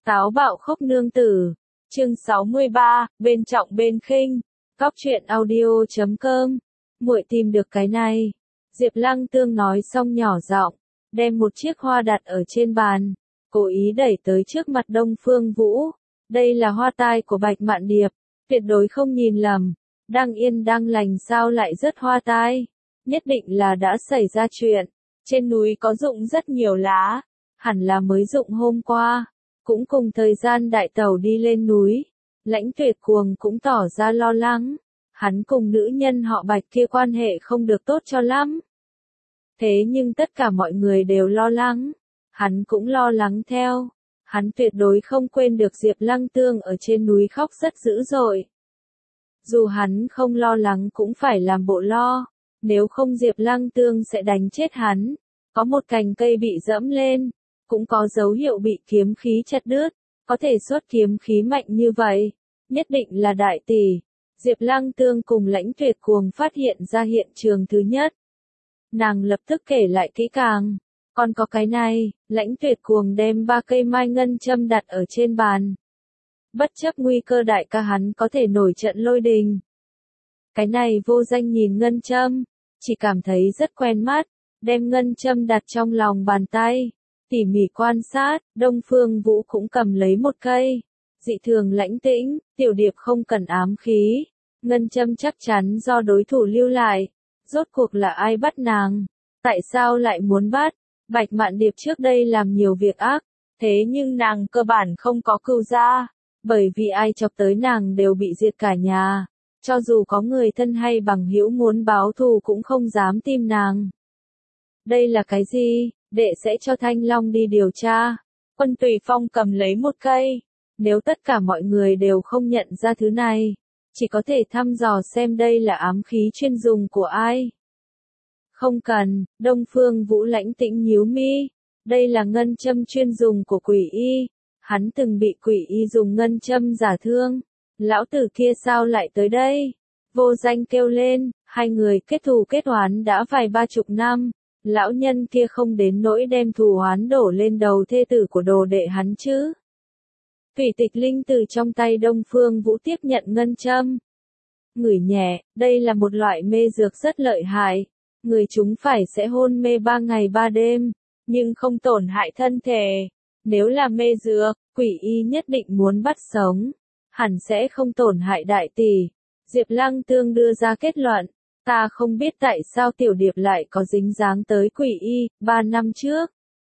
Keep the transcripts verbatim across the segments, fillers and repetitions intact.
Táo bạo khốc nương tử, chương sáu mươi ba, bên trọng bên khinh, Cóc truyện audio chấm com. Muội tìm được cái này. Diệp Lăng Tương nói xong nhỏ giọng, đem một chiếc hoa đặt ở trên bàn, cố ý đẩy tới trước mặt Đông Phương Vũ. Đây là hoa tai của Bạch Mạn Điệp, tuyệt đối không nhìn lầm. Đang yên đang lành sao lại rớt hoa tai? Nhất định là đã xảy ra chuyện. Trên núi có rụng rất nhiều lá, hẳn là mới rụng hôm qua. Cũng cùng thời gian đại tẩu đi lên núi, Lãnh Tuyệt Cuồng cũng tỏ ra lo lắng. Hắn cùng nữ nhân họ Bạch kia quan hệ không được tốt cho lắm. Thế nhưng tất cả mọi người đều lo lắng, hắn cũng lo lắng theo. Hắn tuyệt đối không quên được Diệp Lăng Tương ở trên núi khóc rất dữ dội. Dù hắn không lo lắng cũng phải làm bộ lo, nếu không Diệp Lăng Tương sẽ đánh chết hắn. Có một cành cây bị dẫm lên, cũng có dấu hiệu bị kiếm khí chặt đứt, có thể xuất kiếm khí mạnh như vậy, nhất định là đại tỷ. Diệp Lăng Tương cùng Lãnh Tuyệt Cuồng phát hiện ra hiện trường thứ nhất. Nàng lập tức kể lại kỹ càng, còn có cái này, Lãnh Tuyệt Cuồng đem ba cây mai ngân châm đặt ở trên bàn. Bất chấp nguy cơ đại ca hắn có thể nổi trận lôi đình. Cái này Vô Danh nhìn ngân châm, chỉ cảm thấy rất quen mắt, đem ngân châm đặt trong lòng bàn tay. Tỉ mỉ quan sát, Đông Phương Vũ cũng cầm lấy một cây. Dị thường lãnh tĩnh, Tiểu Điệp không cần ám khí. Ngân châm chắc chắn do đối thủ lưu lại. Rốt cuộc là ai bắt nàng? Tại sao lại muốn bắt? Bạch Mạn Điệp trước đây làm nhiều việc ác, thế nhưng nàng cơ bản không có cừu gia. Bởi vì ai chọc tới nàng đều bị diệt cả nhà. Cho dù có người thân hay bằng hữu muốn báo thù cũng không dám tìm nàng. Đây là cái gì? Đệ sẽ cho Thanh Long đi điều tra. Quân Tùy Phong cầm lấy một cây. Nếu tất cả mọi người đều không nhận ra thứ này, chỉ có thể thăm dò xem đây là ám khí chuyên dùng của ai. Không cần, Đông Phương Vũ lãnh tĩnh nhíu mi. Đây là ngân châm chuyên dùng của Quỷ Y. Hắn từng bị Quỷ Y dùng ngân châm giả thương. Lão tử kia sao lại tới đây? Vô Danh kêu lên, hai người kết thù kết oán đã vài ba chục năm. Lão nhân kia không đến nỗi đem thù oán đổ lên đầu thê tử của đồ đệ hắn chứ. Thủy Tịch Linh từ trong tay Đông Phương Vũ tiếp nhận ngân châm. Ngửi nhẹ, đây là một loại mê dược rất lợi hại. Người chúng phải sẽ hôn mê ba ngày ba đêm, nhưng không tổn hại thân thể. Nếu là mê dược, Quỷ Y nhất định muốn bắt sống. Hẳn sẽ không tổn hại đại tỷ. Diệp Lăng Tương đưa ra kết luận. Ta không biết tại sao Tiểu Điệp lại có dính dáng tới Quỷ Y, ba năm trước.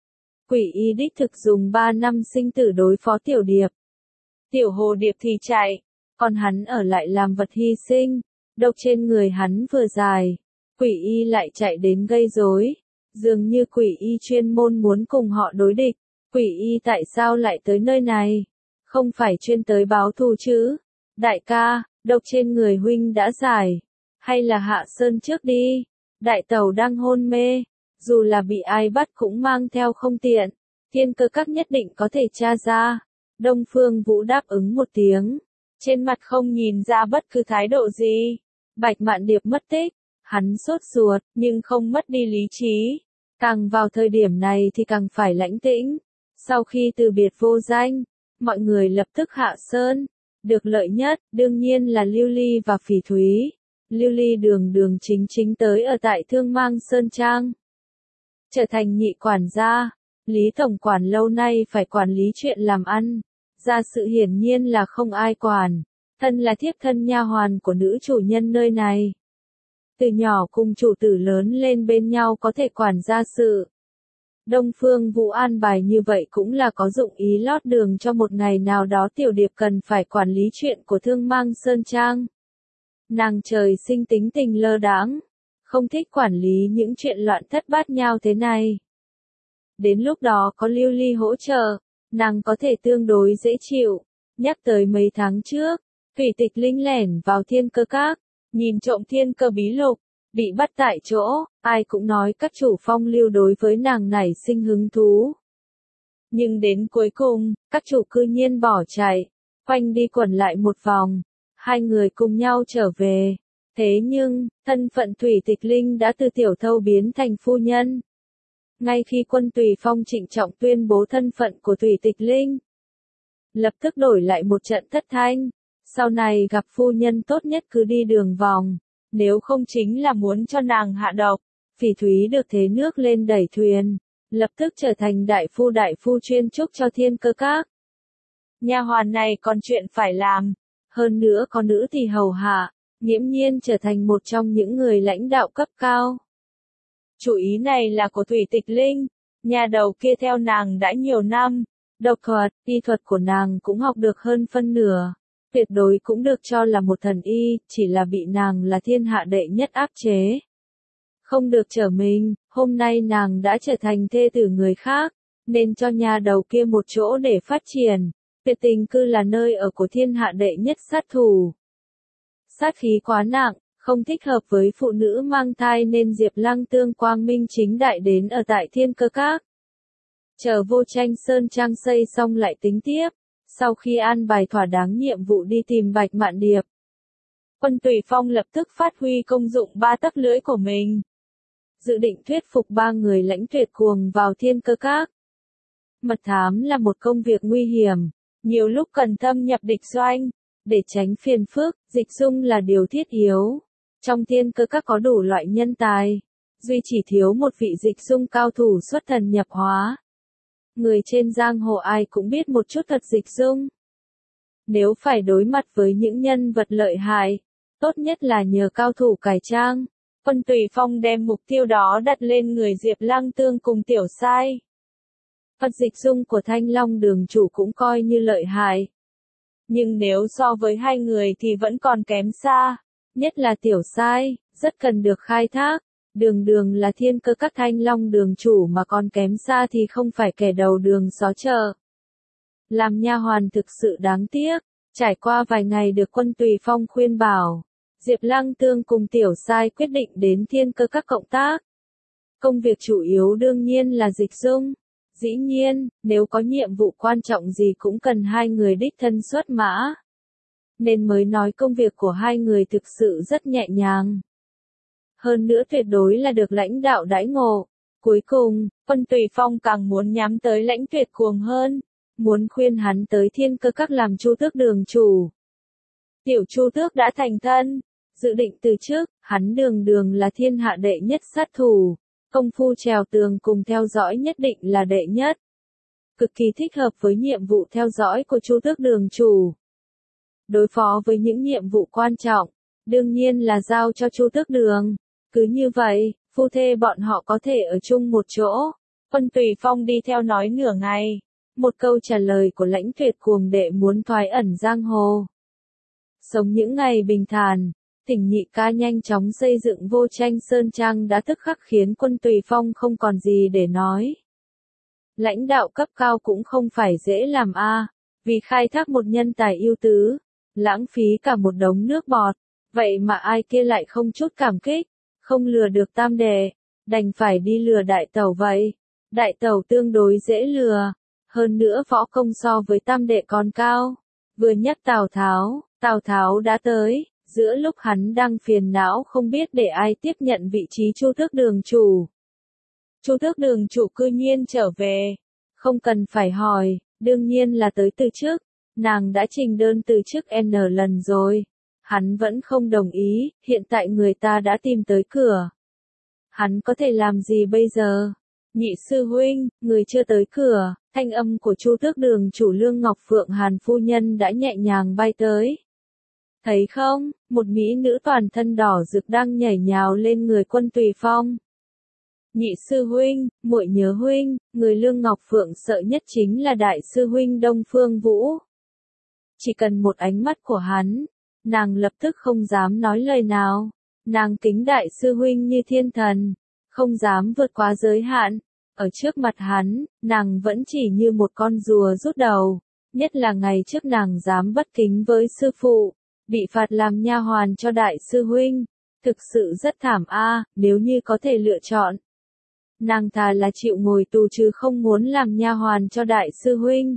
Quỷ Y đích thực dùng ba năm sinh tử đối phó Tiểu Điệp. Tiểu Hồ Điệp thì chạy, còn hắn ở lại làm vật hy sinh. Độc trên người hắn vừa dài, Quỷ Y lại chạy đến gây rối. Dường như Quỷ Y chuyên môn muốn cùng họ đối địch. Quỷ Y tại sao lại tới nơi này? Không phải chuyên tới báo thù chứ? Đại ca, độc trên người huynh đã giải. Hay là hạ sơn trước đi? Đại tẩu đang hôn mê, dù là bị ai bắt cũng mang theo không tiện. Thiên Cơ Các nhất định có thể tra ra. Đông Phương Vũ đáp ứng một tiếng, trên mặt không nhìn ra bất cứ thái độ gì. Bạch Mạn Điệp mất tích, hắn sốt ruột, nhưng không mất đi lý trí. Càng vào thời điểm này thì càng phải lãnh tĩnh. Sau khi từ biệt Vô Danh, mọi người lập tức hạ sơn. Được lợi nhất, đương nhiên là Lưu Ly và Phỉ Thúy. Lưu Ly đường đường chính chính tới ở tại Thương Mang Sơn Trang. Trở thành nhị quản gia, Lý tổng quản lâu nay phải quản lý chuyện làm ăn. Gia sự hiển nhiên là không ai quản. Thân là thiếp thân nha hoàn của nữ chủ nhân nơi này. Từ nhỏ cùng chủ tử lớn lên bên nhau có thể quản gia sự. Đông Phương Vũ an bài như vậy cũng là có dụng ý lót đường cho một ngày nào đó Tiểu Điệp cần phải quản lý chuyện của Thương Mang Sơn Trang. Nàng trời sinh tính tình lơ đãng, không thích quản lý những chuyện loạn thất bát nhao thế này. Đến lúc đó có Lưu Ly hỗ trợ, nàng có thể tương đối dễ chịu. Nhắc tới mấy tháng trước, Thủy Tịch Linh lẻn vào Thiên Cơ Các, nhìn trộm Thiên Cơ bí lục, bị bắt tại chỗ, ai cũng nói các chủ phong lưu đối với nàng nảy sinh hứng thú. Nhưng đến cuối cùng, các chủ cư nhiên bỏ chạy, quanh đi quẩn lại một vòng, hai người cùng nhau trở về. Thế nhưng, thân phận Thủy Tịch Linh đã từ tiểu thâu biến thành phu nhân. Ngay khi Quân Tùy Phong trịnh trọng tuyên bố thân phận của Thủy Tịch Linh, lập tức đổi lại một trận thất thanh. Sau này gặp phu nhân tốt nhất cứ đi đường vòng, nếu không chính là muốn cho nàng hạ độc. Phỉ Thúy được thế nước lên đẩy thuyền, lập tức trở thành đại phu đại phu chuyên trúc cho Thiên Cơ Các. Nha hoàn này còn chuyện phải làm, hơn nữa có nữ thì hầu hạ, nghiễm nhiên trở thành một trong những người lãnh đạo cấp cao. Chủ ý này là của Thủy Tịch Linh, nhà đầu kia theo nàng đã nhiều năm, độc thuật, y thuật của nàng cũng học được hơn phân nửa, tuyệt đối cũng được cho là một thần y, chỉ là bị nàng là thiên hạ đệ nhất áp chế. Không được trở mình, hôm nay nàng đã trở thành thê tử người khác, nên cho nhà đầu kia một chỗ để phát triển. Tuyệt Tình Cư là nơi ở của thiên hạ đệ nhất sát thủ. Sát khí quá nặng, không thích hợp với phụ nữ mang thai nên Diệp Lăng Tương quang minh chính đại đến ở tại Thiên Cơ Các. Chờ Vô Tranh sơn trang xây xong lại tính tiếp, sau khi an bài thỏa đáng nhiệm vụ đi tìm Bạch Mạn Điệp. Quân Tùy Phong lập tức phát huy công dụng ba tấc lưỡi của mình. Dự định thuyết phục ba người lãnh tuyệt cuồng vào Thiên Cơ Các. Mật thám là một công việc nguy hiểm, nhiều lúc cần thâm nhập địch doanh, để tránh phiền phức, dịch dung là điều thiết yếu. Trong Thiên Cơ Các có đủ loại nhân tài, duy chỉ thiếu một vị dịch dung cao thủ xuất thần nhập hóa. Người trên giang hồ ai cũng biết một chút thuật dịch dung. Nếu phải đối mặt với những nhân vật lợi hại, tốt nhất là nhờ cao thủ cải trang. Quân Tùy Phong đem mục tiêu đó đặt lên người Diệp Lăng Tương cùng Tiểu Sai. Thuật dịch dung của Thanh Long đường chủ cũng coi như lợi hại. Nhưng nếu so với hai người thì vẫn còn kém xa, nhất là Tiểu Sai, rất cần được khai thác. Đường đường là Thiên Cơ Các Thanh Long đường chủ mà còn kém xa thì không phải kẻ đầu đường xó chợ. Làm nha hoàn thực sự đáng tiếc, trải qua vài ngày được Quân Tùy Phong khuyên bảo, Diệp Lăng Tương cùng Tiểu Sai quyết định đến Thiên Cơ Các cộng tác. Công việc chủ yếu đương nhiên là dịch dung. Dĩ nhiên, nếu có nhiệm vụ quan trọng gì cũng cần hai người đích thân xuất mã. Nên mới nói công việc của hai người thực sự rất nhẹ nhàng. Hơn nữa tuyệt đối là được lãnh đạo đãi ngộ. Cuối cùng, Quân Tùy Phong càng muốn nhắm tới lãnh tuyệt cuồng hơn, muốn khuyên hắn tới Thiên Cơ Các làm Chu Tước đường chủ. Tiểu Chu Tước đã thành thân, dự định từ trước, hắn đường đường là thiên hạ đệ nhất sát thủ. Công phu trèo tường cùng theo dõi nhất định là đệ nhất. Cực kỳ thích hợp với nhiệm vụ theo dõi của Chu Tước đường chủ. Đối phó với những nhiệm vụ quan trọng, đương nhiên là giao cho Chu Tước đường. Cứ như vậy, phu thê bọn họ có thể ở chung một chỗ. Quân Tùy Phong đi theo nói nửa ngày. Một câu trả lời của lãnh tuyệt cuồng đệ muốn thoái ẩn giang hồ. Sống những ngày bình thản. Tỉnh Nhị Ca nhanh chóng xây dựng Vô Tranh sơn trang đã tức khắc khiến Quân Tùy Phong không còn gì để nói. Lãnh đạo cấp cao cũng không phải dễ làm a, vì khai thác một nhân tài ưu tú, lãng phí cả một đống nước bọt, vậy mà ai kia lại không chút cảm kích, không lừa được tam đệ, đành phải đi lừa đại tẩu vậy. Đại tẩu tương đối dễ lừa, hơn nữa võ công so với tam đệ còn cao. Vừa nhắc Tào Tháo, Tào Tháo đã tới. Giữa lúc hắn đang phiền não không biết để ai tiếp nhận vị trí Chu Tước đường chủ. Chu Tước đường chủ cư nhiên trở về. Không cần phải hỏi, đương nhiên là tới từ chức. Nàng đã trình đơn từ chức N lần rồi. Hắn vẫn không đồng ý, hiện tại người ta đã tìm tới cửa. Hắn có thể làm gì bây giờ? Nhị sư huynh, người chưa tới cửa, thanh âm của Chu Tước đường chủ Lương Ngọc Phượng Hàn phu nhân đã nhẹ nhàng bay tới. Thấy không, một mỹ nữ toàn thân đỏ rực đang nhảy nhào lên người Quân Tùy Phong. Nhị sư huynh, muội nhớ huynh, người Lương Ngọc Phượng sợ nhất chính là đại sư huynh Đông Phương Vũ. Chỉ cần một ánh mắt của hắn, nàng lập tức không dám nói lời nào. Nàng kính đại sư huynh như thiên thần, không dám vượt quá giới hạn. Ở trước mặt hắn, nàng vẫn chỉ như một con rùa rút đầu. Nhất là ngày trước nàng dám bất kính với sư phụ. Bị phạt làm nha hoàn cho đại sư huynh, thực sự rất thảm a, nếu như có thể lựa chọn. Nàng thà là chịu ngồi tù chứ không muốn làm nha hoàn cho đại sư huynh.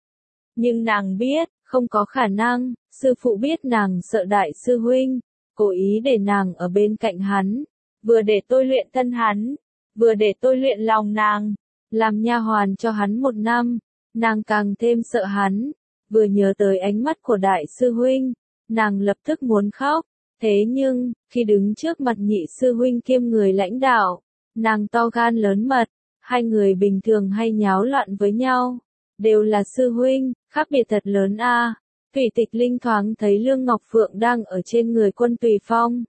Nhưng nàng biết, không có khả năng, sư phụ biết nàng sợ đại sư huynh, cố ý để nàng ở bên cạnh hắn, vừa để tôi luyện thân hắn, vừa để tôi luyện lòng nàng, làm nha hoàn cho hắn một năm, nàng càng thêm sợ hắn. vừa nhớ tới ánh mắt của đại sư huynh, nàng lập tức muốn khóc. Thế nhưng, khi đứng trước mặt nhị sư huynh kiêm người lãnh đạo, nàng to gan lớn mật, hai người bình thường hay nháo loạn với nhau, đều là sư huynh, khác biệt thật lớn a. Thủy Tịch Linh thoáng thấy Lương Ngọc Phượng đang ở trên người Quân Tùy Phong.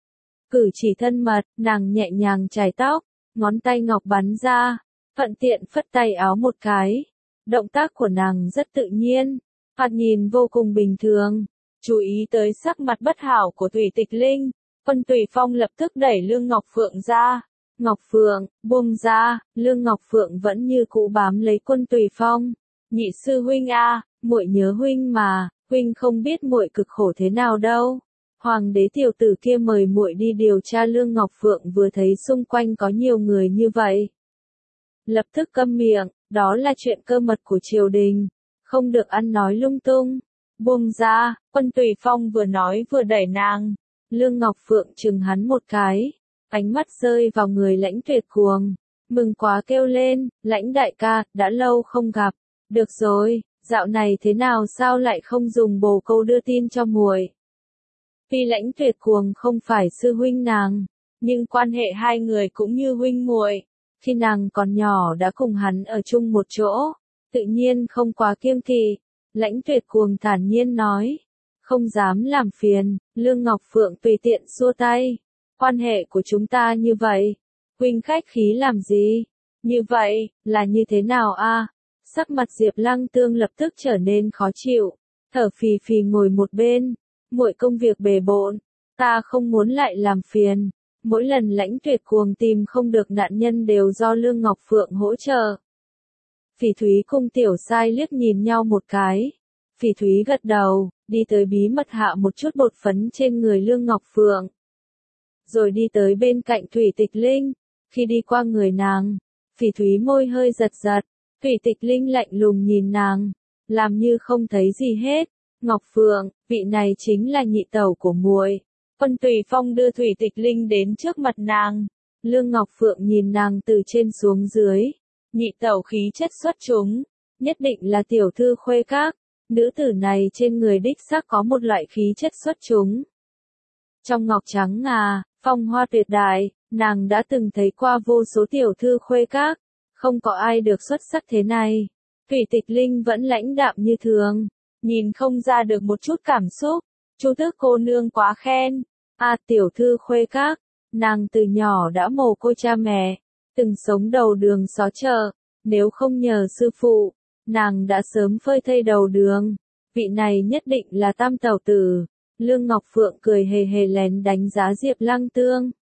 Cử chỉ thân mật, nàng nhẹ nhàng chải tóc, ngón tay ngọc bắn ra, thuận tiện phất tay áo một cái. Động tác của nàng rất tự nhiên, thoạt nhìn vô cùng bình thường. Chú ý tới sắc mặt bất hảo của Thủy Tịch Linh, Quân Tùy Phong lập tức đẩy Lương Ngọc Phượng ra. Ngọc Phượng, buông ra, Lương Ngọc Phượng vẫn như cũ bám lấy Quân Tùy Phong. Nhị sư huynh a, muội nhớ huynh mà, huynh không biết muội cực khổ thế nào đâu. Hoàng đế tiểu tử kia mời muội đi điều tra. Lương Ngọc Phượng vừa thấy xung quanh có nhiều người như vậy, lập tức câm miệng, đó là chuyện cơ mật của triều đình, không được ăn nói lung tung. Buông ra, Quân Tùy Phong vừa nói vừa đẩy nàng. Lương Ngọc Phượng chừng hắn một cái, ánh mắt rơi vào người Lãnh Tuyệt Cuồng, mừng quá kêu lên, Lãnh đại ca, đã lâu không gặp. Được rồi, dạo này thế nào sao lại không dùng bồ câu đưa tin cho muội? Tuy Lãnh Tuyệt Cuồng không phải sư huynh nàng, nhưng quan hệ hai người cũng như huynh muội. Khi nàng còn nhỏ đã cùng hắn ở chung một chỗ, tự nhiên không quá kiêng kỵ. Lãnh Tuyệt Cuồng thản nhiên nói, không dám làm phiền. Lương Ngọc Phượng tùy tiện xua tay, quan hệ của chúng ta như vậy, huynh khách khí làm gì? Như vậy, là như thế nào a? Sắc mặt Diệp Lăng Tương lập tức trở nên khó chịu, thở phì phì ngồi một bên. Muội công việc bề bộn, ta không muốn lại làm phiền. Mỗi lần Lãnh Tuyệt Cuồng tìm không được nạn nhân đều do Lương Ngọc Phượng hỗ trợ. Phỉ Thúy cùng Tiểu Sai liếc nhìn nhau một cái. Phỉ Thúy gật đầu, đi tới bí mật hạ một chút bột phấn trên người Lương Ngọc Phượng. Rồi đi tới bên cạnh Thủy Tịch Linh. Khi đi qua người nàng, Phỉ Thúy môi hơi giật giật. Thủy Tịch Linh lạnh lùng nhìn nàng, làm như không thấy gì hết. Ngọc Phượng, vị này chính là nhị tẩu của muội. Quân Tùy Phong đưa Thủy Tịch Linh đến trước mặt nàng. Lương Ngọc Phượng nhìn nàng từ trên xuống dưới. Nhị tẩu khí chất xuất chúng, nhất định là tiểu thư khuê các. Nữ tử này trên người đích xác có một loại khí chất xuất chúng. Trong ngọc trắng ngà, phong hoa tuyệt đại, nàng đã từng thấy qua vô số tiểu thư khuê các, không có ai được xuất sắc thế này. Thủy Tịch Linh vẫn lãnh đạm như thường, nhìn không ra được một chút cảm xúc. Chu Tước cô nương quá khen. A tiểu thư khuê các, nàng từ nhỏ đã mồ côi cha mẹ, từng sống đầu đường xó chợ, nếu không nhờ sư phụ, nàng đã sớm phơi thây đầu đường. Vị này nhất định là tam tẩu tử. Lương Ngọc Phượng cười hề hề lén đánh giá Diệp Lăng Tương.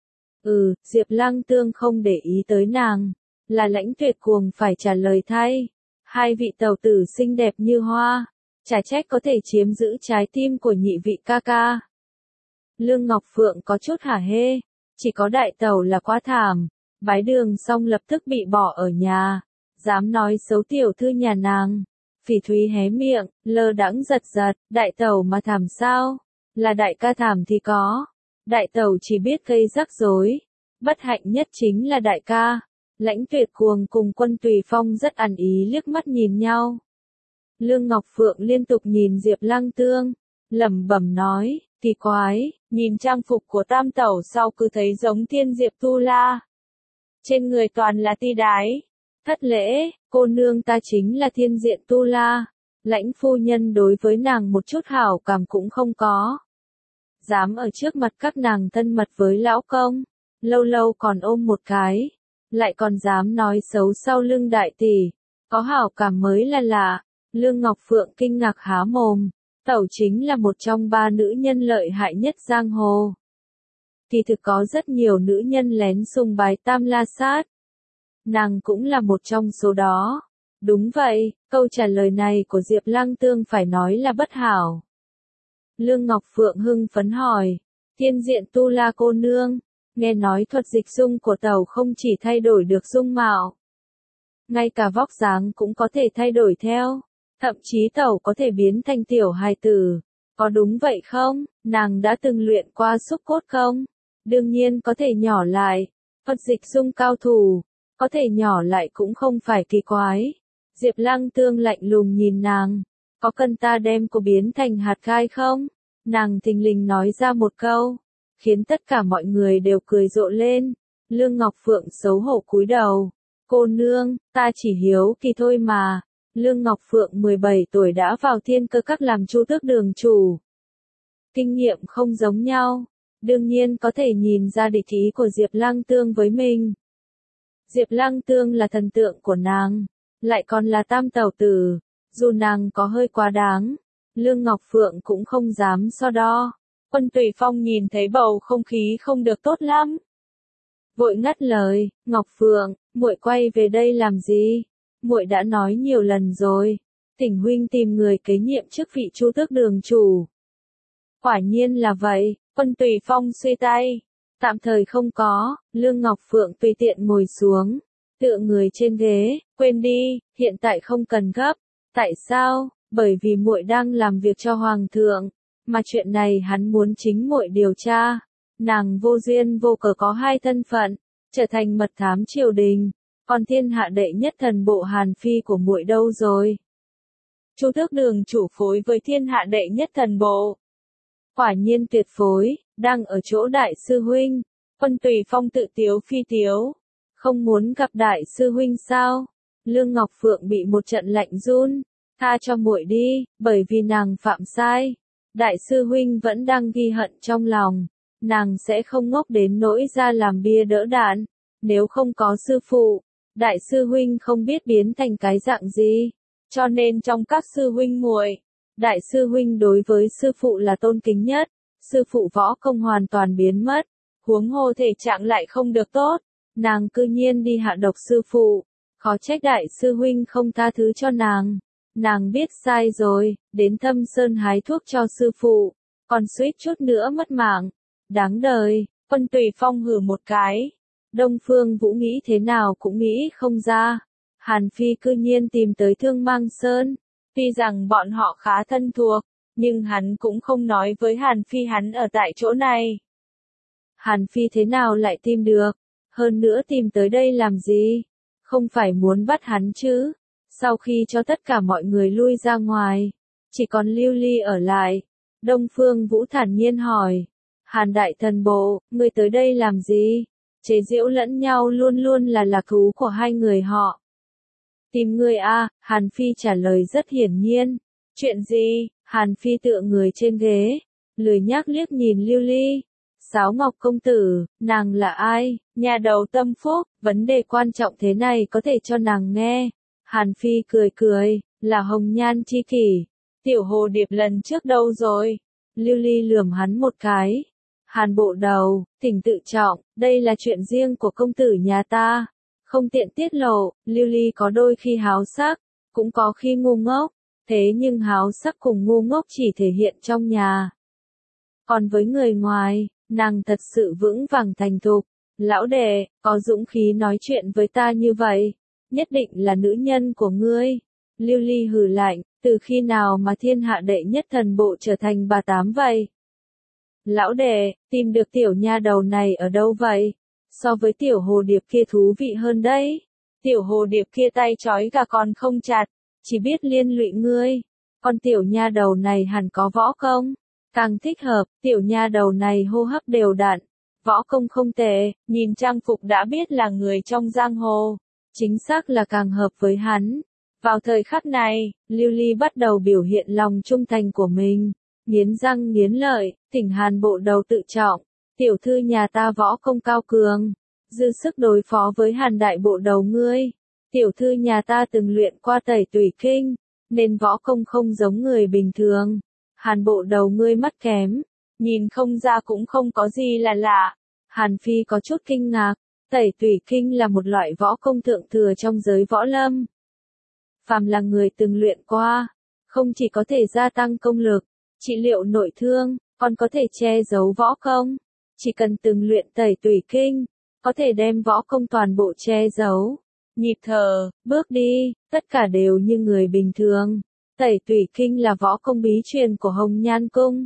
Ừ, Diệp Lăng Tương không để ý tới nàng, là Lãnh Tuyệt Cuồng phải trả lời thay. Hai vị tẩu tử xinh đẹp như hoa, chả trách có thể chiếm giữ trái tim của nhị vị ca ca. Lương Ngọc Phượng có chút hả hê, chỉ có đại tẩu là quá thảm, bái đường xong lập tức bị bỏ ở nhà, dám nói xấu tiểu thư nhà nàng. Phỉ Thúy hé miệng, lơ đãng giật giật, đại tẩu mà thảm sao? Là đại ca thảm thì có. Đại tẩu chỉ biết gây rắc rối, bất hạnh nhất chính là đại ca. Lãnh Tuyệt Cuồng cùng Quân Tùy Phong rất ăn ý liếc mắt nhìn nhau. Lương Ngọc Phượng liên tục nhìn Diệp Lăng Tương, lẩm bẩm nói, kỳ quái, nhìn trang phục của tam tẩu sau cứ thấy giống Thiên Diệp Tu La. Trên người toàn là ti đái. Thất lễ, cô nương ta chính là Thiên Diện Tu La. Lãnh phu nhân đối với nàng một chút hảo cảm cũng không có. Dám ở trước mặt các nàng thân mật với lão công, lâu lâu còn ôm một cái, lại còn dám nói xấu sau lưng đại tỷ, có hảo cảm mới là lạ. Lương Ngọc Phượng kinh ngạc há mồm, tẩu chính là một trong ba nữ nhân lợi hại nhất giang hồ. Kỳ thực có rất nhiều nữ nhân lén sùng bái Tam La Sát. Nàng cũng là một trong số đó. Đúng vậy, câu trả lời này của Diệp Lăng Tương phải nói là bất hảo. Lương Ngọc Phượng hưng phấn hỏi, Thiên Diện Tu La cô nương, nghe nói thuật dịch dung của tẩu không chỉ thay đổi được dung mạo, ngay cả vóc dáng cũng có thể thay đổi theo, thậm chí tẩu có thể biến thành tiểu hài tử, có đúng vậy không? Nàng đã từng luyện qua xúc cốt không? Đương nhiên có thể nhỏ lại, thuật dịch dung cao thủ, có thể nhỏ lại cũng không phải kỳ quái. Diệp Lăng Tương lạnh lùng nhìn nàng, có cần ta đem cô biến thành hạt gai không? Nàng thình lình nói ra một câu, khiến tất cả mọi người đều cười rộ lên. Lương Ngọc Phượng xấu hổ cúi đầu, cô nương, ta chỉ hiếu kỳ thôi mà. Lương Ngọc Phượng mười bảy tuổi đã vào Thiên Cơ Các làm Chu Tước Đường chủ. Kinh nghiệm không giống nhau, đương nhiên có thể nhìn ra địch ý của Diệp Lăng Tương với mình. Diệp Lăng Tương là thần tượng của nàng, lại còn là tam tẩu tử, dù nàng có hơi quá đáng, Lương Ngọc Phượng cũng không dám so đo. Quân Tùy Phong nhìn thấy bầu không khí không được tốt lắm, vội ngắt lời, Ngọc Phượng, muội quay về đây làm gì? Muội đã nói nhiều lần rồi, Thỉnh huynh tìm người kế nhiệm chức vị Chu Tước Đường chủ. Quả nhiên là vậy, Quân Tùy Phong suy tay, tạm thời không có. Lương Ngọc Phượng tùy tiện ngồi xuống, tựa người trên ghế, quên đi, hiện tại không cần gấp. Tại sao? Bởi vì muội đang làm việc cho hoàng thượng, mà chuyện này hắn muốn chính muội điều tra. Nàng vô duyên vô cớ có hai thân phận, trở thành mật thám triều đình, còn thiên hạ đệ nhất thần bộ Hàn Phi của muội đâu rồi? Chu Tước Đường chủ phối với thiên hạ đệ nhất thần bộ. Quả nhiên tuyệt phối, đang ở chỗ đại sư huynh. Quân Tùy Phong tự tiếu phi tiếu, không muốn gặp đại sư huynh sao? Lương Ngọc Phượng bị một trận lạnh run, tha cho muội đi, bởi vì nàng phạm sai, đại sư huynh vẫn đang ghi hận trong lòng, nàng sẽ không ngốc đến nỗi ra làm bia đỡ đạn. Nếu không có sư phụ, đại sư huynh không biết biến thành cái dạng gì, cho nên trong các sư huynh muội, đại sư huynh đối với sư phụ là tôn kính nhất. Sư phụ võ công hoàn toàn biến mất, huống hồ thể trạng lại không được tốt, nàng cư nhiên đi hạ độc sư phụ, khó trách đại sư huynh không tha thứ cho nàng. Nàng biết sai rồi, đến Thâm Sơn hái thuốc cho sư phụ, còn suýt chút nữa mất mạng. Đáng đời. Quân Tùy Phong hừ một cái. Đông Phương Vũ nghĩ thế nào cũng nghĩ không ra, Hàn Phi cư nhiên tìm tới Thương Mang Sơn. Tuy rằng bọn họ khá thân thuộc, nhưng hắn cũng không nói với Hàn Phi hắn ở tại chỗ này. Hàn Phi thế nào lại tìm được? Hơn nữa tìm tới đây làm gì? Không phải muốn bắt hắn chứ? Sau khi cho tất cả mọi người lui ra ngoài, chỉ còn Lưu Ly ở lại. Đông Phương Vũ thản nhiên hỏi, Hàn Đại Thần Bộ, ngươi tới đây làm gì? Chế giễu lẫn nhau luôn luôn là lạc thú của hai người họ. Tìm ngươi a, Hàn Phi trả lời rất hiển nhiên. Chuyện gì? Hàn Phi tựa người trên ghế, lười nhác liếc nhìn Lưu Ly. Sáo Ngọc công tử, nàng là ai? Nhà đầu tâm phúc, vấn đề quan trọng thế này có thể cho nàng nghe. Hàn Phi cười cười, là Hồng Nhan chi kỷ. Tiểu Hồ Điệp lần trước đâu rồi? Lưu Ly lườm hắn một cái. Hàn bộ đầu, thỉnh tự trọng, đây là chuyện riêng của công tử nhà ta, không tiện tiết lộ. Lưu Ly có đôi khi háo sắc, cũng có khi ngu ngốc, thế nhưng háo sắc cùng ngu ngốc chỉ thể hiện trong nhà. Còn với người ngoài, nàng thật sự vững vàng thành thục. Lão đệ, có dũng khí nói chuyện với ta như vậy, nhất định là nữ nhân của ngươi. Lưu Ly hừ lạnh, từ khi nào mà thiên hạ đệ nhất thần bộ trở thành bà tám vậy? Lão đệ, tìm được tiểu nha đầu này ở đâu vậy? So với tiểu hồ điệp kia thú vị hơn đấy. Tiểu hồ điệp kia tay trói gà còn không chặt, chỉ biết liên lụy ngươi. Còn tiểu nha đầu này hẳn có võ công, càng thích hợp. Tiểu nha đầu này hô hấp đều đặn, võ công không tệ, nhìn trang phục đã biết là người trong giang hồ, chính xác là càng hợp với hắn. Vào thời khắc này, Lưu Ly bắt đầu biểu hiện lòng trung thành của mình, nghiến răng nghiến lợi, thỉnh Hàn bộ đầu tự trọng, tiểu thư nhà ta võ công cao cường, dư sức đối phó với Hàn đại bộ đầu ngươi. Tiểu thư nhà ta từng luyện qua Tẩy Tùy Kinh, nên võ công không giống người bình thường. Hàn bộ đầu ngươi mắt kém, nhìn không ra cũng không có gì là lạ. Hàn Phi có chút kinh ngạc, Tẩy Tùy Kinh là một loại võ công thượng thừa trong giới võ lâm. Phàm là người từng luyện qua, không chỉ có thể gia tăng công lực, trị liệu nội thương, còn có thể che giấu võ công. Chỉ cần từng luyện Tẩy Tùy Kinh, có thể đem võ công toàn bộ che giấu. Nhịp thở, bước đi, tất cả đều như người bình thường. Tẩy Tùy Kinh là võ công bí truyền của Hồng Nhan Cung.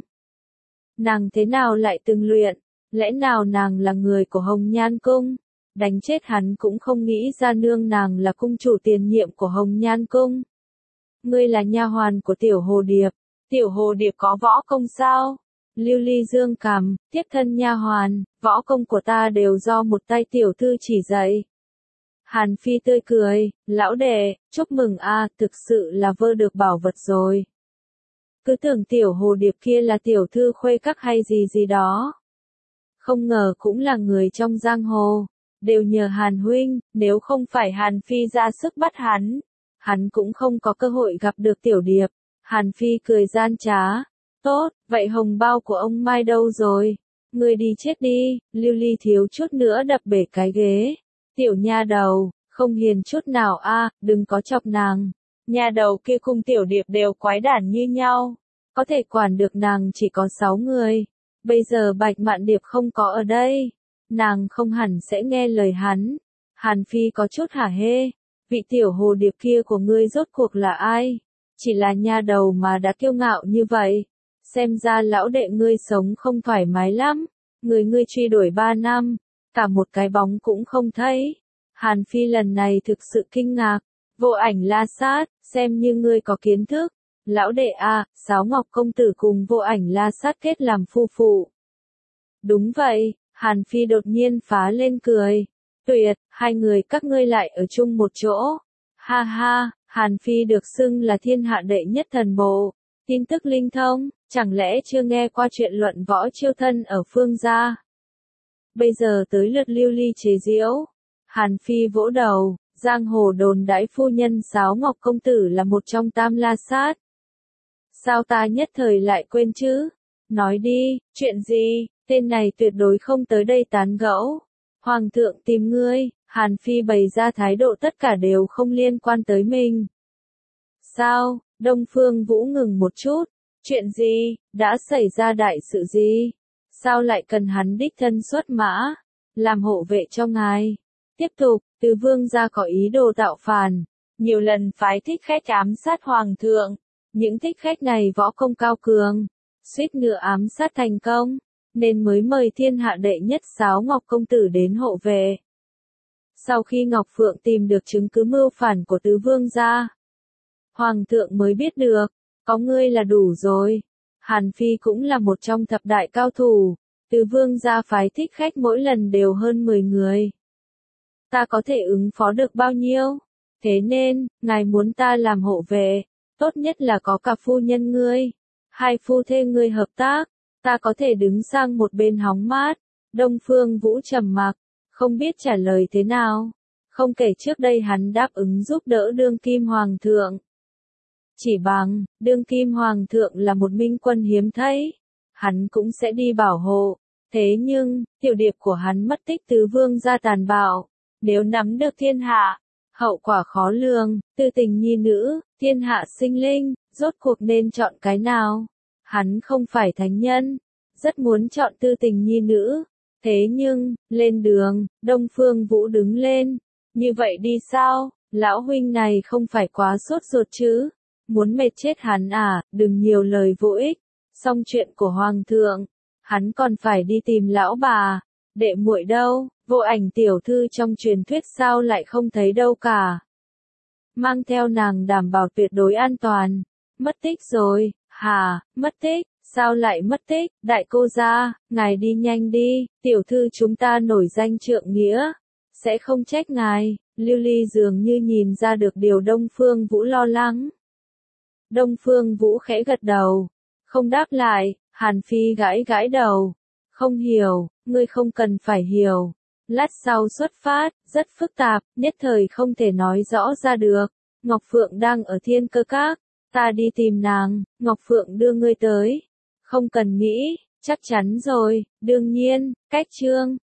Nàng thế nào lại từng luyện? Lẽ nào nàng là người của Hồng Nhan Cung? Đánh chết hắn cũng không nghĩ ra nương nàng là cung chủ tiền nhiệm của Hồng Nhan Cung. ngươi là nha hoàn của Tiểu Hồ Điệp. Tiểu Hồ Điệp có võ công sao? Lưu Ly dương cằm, tiếp thân nha hoàn, võ công của ta đều do một tay tiểu thư chỉ dạy. Hàn Phi tươi cười, lão đệ, chúc mừng a, thực sự là vơ được bảo vật rồi. Cứ tưởng Tiểu Hồ Điệp kia là tiểu thư khuê các hay gì gì đó. Không ngờ cũng là người trong giang hồ, đều nhờ Hàn huynh, nếu không phải Hàn Phi ra sức bắt hắn, hắn cũng không có cơ hội gặp được Tiểu Điệp. Hàn Phi cười gian trá, tốt, vậy hồng bao của ông Mai đâu rồi? Người đi chết đi, Lưu Ly thiếu chút nữa đập bể cái ghế. Tiểu nha đầu, không hiền chút nào a, đừng có chọc nàng. Nha đầu kia cùng Tiểu Điệp đều quái đản như nhau, có thể quản được nàng chỉ có sáu người. Bây giờ Bạch Mạn Điệp không có ở đây, nàng không hẳn sẽ nghe lời hắn. Hàn Phi có chút hả hê, vị Tiểu Hồ Điệp kia của ngươi rốt cuộc là ai? Chỉ là nha đầu mà đã kiêu ngạo như vậy. Xem ra lão đệ ngươi sống không thoải mái lắm. Người ngươi truy đuổi ba năm, cả một cái bóng cũng không thấy. Hàn Phi lần này thực sự kinh ngạc. Vô Ảnh La Sát, xem như ngươi có kiến thức. Lão đệ a, Sáo Ngọc công tử cùng Vô Ảnh La Sát kết làm phu phụ. Đúng vậy, Hàn Phi đột nhiên phá lên cười. Tuyệt, hai người các ngươi lại ở chung một chỗ. Ha ha, Hàn Phi được xưng là thiên hạ đệ nhất thần bộ. Tin tức linh thông, chẳng lẽ chưa nghe qua chuyện luận võ chiêu thân ở Phương gia? Bây giờ tới lượt Lưu Ly chế giễu. Hàn Phi vỗ đầu, giang hồ đồn đãi phu nhân Sáo Ngọc công tử là một trong tam la sát. Sao ta nhất thời lại quên chứ? Nói đi, chuyện gì? Tên này tuyệt đối không tới đây tán gẫu. Hoàng thượng tìm ngươi. Hàn Phi bày ra thái độ tất cả đều không liên quan tới mình. Sao? Đông Phương Vũ ngừng một chút. Chuyện gì? Đã xảy ra đại sự gì? Sao lại cần hắn đích thân xuất mã? Làm hộ vệ cho ngài. Tiếp tục, Từ Vương gia có ý đồ tạo phản. Nhiều lần phái thích khách ám sát Hoàng thượng. Những thích khách này võ công cao cường. Suýt nữa ám sát thành công. Nên mới mời thiên hạ đệ nhất Sáo Ngọc công tử đến hộ vệ. Sau khi Ngọc Phượng tìm được chứng cứ mưu phản của Tứ Vương gia, Hoàng thượng mới biết được, có ngươi là đủ rồi. Hàn Phi cũng là một trong thập đại cao thủ, Tứ Vương gia phái thích khách mỗi lần đều hơn mười người. Ta có thể ứng phó được bao nhiêu? Thế nên, ngài muốn ta làm hộ vệ, tốt nhất là có cả phu nhân ngươi. Hai phu thê ngươi hợp tác, ta có thể đứng sang một bên hóng mát. Đông Phương Vũ trầm mặc, không biết trả lời thế nào. Không kể trước đây hắn đáp ứng giúp đỡ đương kim hoàng thượng. Chỉ bằng, đương kim hoàng thượng là một minh quân hiếm thấy, hắn cũng sẽ đi bảo hộ. Thế nhưng, Tiểu Điệp của hắn mất tích Tứ Vương gia tàn bạo. Nếu nắm được thiên hạ, hậu quả khó lường. Tư tình nhi nữ, thiên hạ sinh linh, rốt cuộc nên chọn cái nào? Hắn không phải thánh nhân, rất muốn chọn tư tình nhi nữ. Thế nhưng, lên đường, Đông Phương Vũ đứng lên. Như vậy đi sao? Lão huynh này không phải quá sốt ruột chứ? Muốn mệt chết hắn à? Đừng nhiều lời vô ích. Xong chuyện của Hoàng thượng, hắn còn phải đi tìm lão bà. Đệ muội đâu? Vô Ảnh tiểu thư trong truyền thuyết sao lại không thấy đâu cả? Mang theo nàng đảm bảo tuyệt đối an toàn. Mất tích rồi. Hà, mất tích? Sao lại mất tích? Đại cô gia, ngài đi nhanh đi, tiểu thư chúng ta nổi danh trượng nghĩa, sẽ không trách ngài. Lưu Ly dường như nhìn ra được điều Đông Phương Vũ lo lắng. Đông Phương Vũ khẽ gật đầu, không đáp lại. Hàn Phi gãi gãi đầu, không hiểu, ngươi không cần phải hiểu. Lát sau xuất phát, rất phức tạp, nhất thời không thể nói rõ ra được. Ngọc Phượng đang ở Thiên Cơ Các, ta đi tìm nàng. Ngọc Phượng đưa ngươi tới. Không cần nghĩ, chắc chắn rồi. Đương nhiên, cách chương